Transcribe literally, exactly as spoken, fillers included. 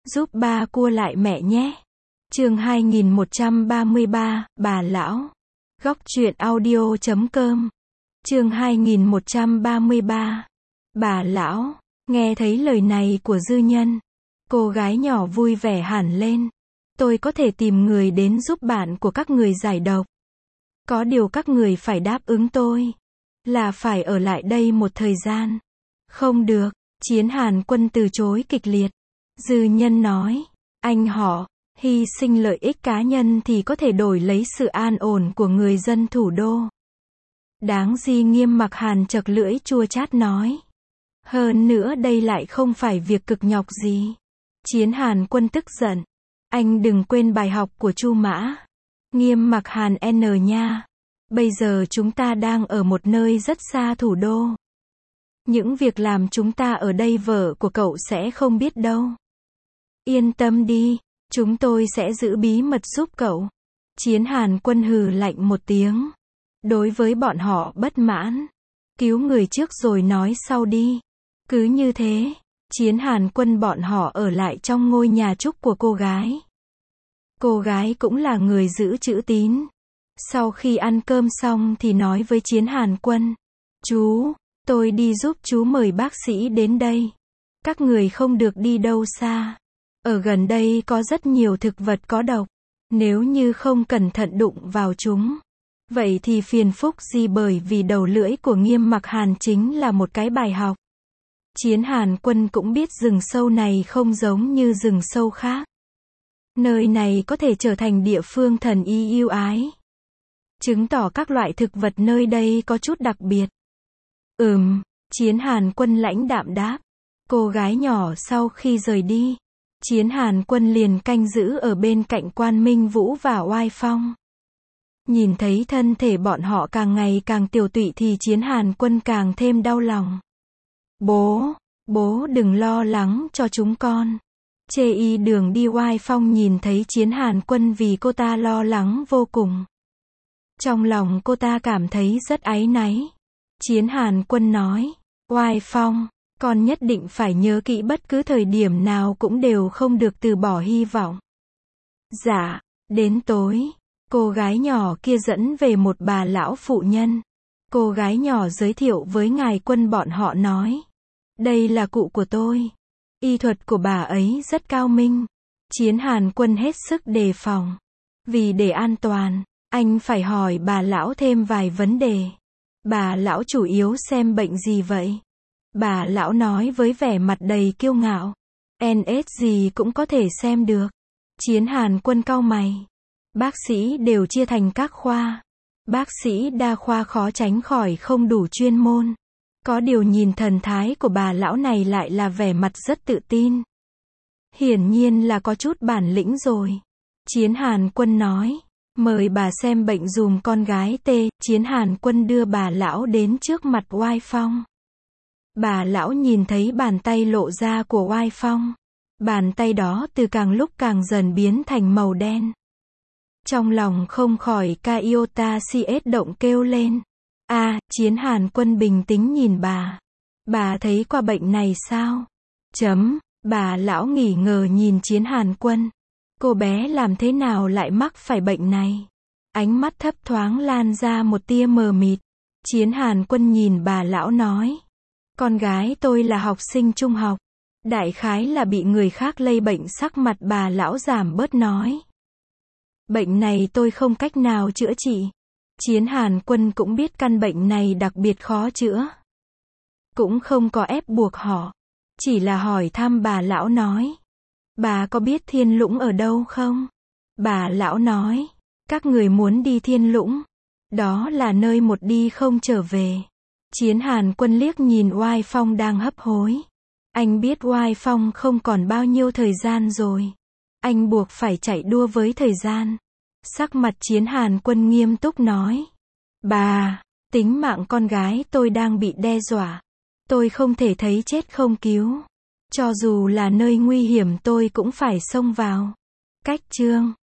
Giúp ba cua lại mẹ nhé. Chương hai nghìn một trăm ba mươi ba, bà lão. Góc truyện audio chấm com. Chương hai nghìn một trăm ba mươi ba. Bà lão. Nghe thấy lời này của dư nhân, cô gái nhỏ vui vẻ hẳn lên. Tôi có thể tìm người đến giúp bạn của các người giải độc. Có điều các người phải đáp ứng tôi, là phải ở lại đây một thời gian. Không được, Chiến Hàn Quân từ chối kịch liệt. Dư nhân nói, anh họ, hy sinh lợi ích cá nhân thì có thể đổi lấy sự an ổn của người dân thủ đô. Đáng gì Nghiêm Mặc Hàn chật lưỡi chua chát nói. Hơn nữa đây lại không phải việc cực nhọc gì. Chiến Hàn Quân tức giận. Anh đừng quên bài học của Chu Mã. Nghiêm Mặc Hàn N nha. Bây giờ chúng ta đang ở một nơi rất xa thủ đô. Những việc làm chúng ta ở đây vợ của cậu sẽ không biết đâu. Yên tâm đi, chúng tôi sẽ giữ bí mật giúp cậu. Chiến Hàn Quân hừ lạnh một tiếng. Đối với bọn họ bất mãn. Cứu người trước rồi nói sau đi. Cứ như thế, Chiến Hàn Quân bọn họ ở lại trong ngôi nhà trúc của cô gái. Cô gái cũng là người giữ chữ tín. Sau khi ăn cơm xong thì nói với Chiến Hàn Quân. Chú, tôi đi giúp chú mời bác sĩ đến đây. Các người không được đi đâu xa. Ở gần đây có rất nhiều thực vật có độc. Nếu như không cẩn thận đụng vào chúng, vậy thì phiền phúc gì, bởi vì đầu lưỡi của Nghiêm Mặc Hàn chính là một cái bài học. Chiến Hàn Quân cũng biết rừng sâu này không giống như rừng sâu khác. Nơi này có thể trở thành địa phương thần y yêu ái. Chứng tỏ các loại thực vật nơi đây có chút đặc biệt. Ừm, Chiến Hàn Quân lãnh đạm đáp. Cô gái nhỏ sau khi rời đi, Chiến Hàn Quân liền canh giữ ở bên cạnh Quan Minh Vũ và Oai Phong. Nhìn thấy thân thể bọn họ càng ngày càng tiều tụy thì Chiến Hàn Quân càng thêm đau lòng. Bố, bố đừng lo lắng cho chúng con. Chê y đường đi Oai Phong nhìn thấy Chiến Hàn Quân vì cô ta lo lắng vô cùng. Trong lòng cô ta cảm thấy rất áy náy. Chiến Hàn Quân nói, Oai Phong, con nhất định phải nhớ kỹ bất cứ thời điểm nào cũng đều không được từ bỏ hy vọng. Dạ, đến tối, cô gái nhỏ kia dẫn về một bà lão phụ nhân. Cô gái nhỏ giới thiệu với ngài Quân bọn họ nói. Đây là cụ của tôi. Y thuật của bà ấy rất cao minh. Chiến Hàn Quân hết sức đề phòng. Vì để an toàn, anh phải hỏi bà lão thêm vài vấn đề. Bà lão chủ yếu xem bệnh gì vậy? Bà lão nói với vẻ mặt đầy kiêu ngạo. en ét gì cũng có thể xem được. Chiến Hàn Quân cau mày. Bác sĩ đều chia thành các khoa. Bác sĩ đa khoa khó tránh khỏi không đủ chuyên môn. Có điều nhìn thần thái của bà lão này lại là vẻ mặt rất tự tin. Hiển nhiên là có chút bản lĩnh rồi. Chiến Hàn Quân nói. Mời bà xem bệnh dùm con gái tê. Chiến Hàn Quân đưa bà lão đến trước mặt Oai Phong. Bà lão nhìn thấy bàn tay lộ ra của Oai Phong. Bàn tay đó từ càng lúc càng dần biến thành màu đen. Trong lòng không khỏi ca iota cs động kêu lên. A, à, Chiến Hàn Quân bình tĩnh nhìn bà. Bà thấy qua bệnh này sao? Chấm, bà lão nghỉ ngờ nhìn Chiến Hàn Quân. Cô bé làm thế nào lại mắc phải bệnh này? Ánh mắt thấp thoáng lan ra một tia mờ mịt. Chiến Hàn Quân nhìn bà lão nói. Con gái tôi là học sinh trung học. Đại khái là bị người khác lây bệnh. Sắc mặt bà lão giảm bớt nói. Bệnh này tôi không cách nào chữa trị. Chiến Hàn Quân cũng biết căn bệnh này đặc biệt khó chữa. Cũng không có ép buộc họ. Chỉ là hỏi thăm bà lão nói. Bà có biết Thiên Lũng ở đâu không? Bà lão nói. Các người muốn đi Thiên Lũng. Đó là nơi một đi không trở về. Chiến Hàn Quân liếc nhìn Oai Phong đang hấp hối. Anh biết Oai Phong không còn bao nhiêu thời gian rồi. Anh buộc phải chạy đua với thời gian. Sắc mặt Chiến Hàn Quân nghiêm túc nói. Bà, tính mạng con gái tôi đang bị đe dọa. Tôi không thể thấy chết không cứu. Cho dù là nơi nguy hiểm tôi cũng phải xông vào. Cách chương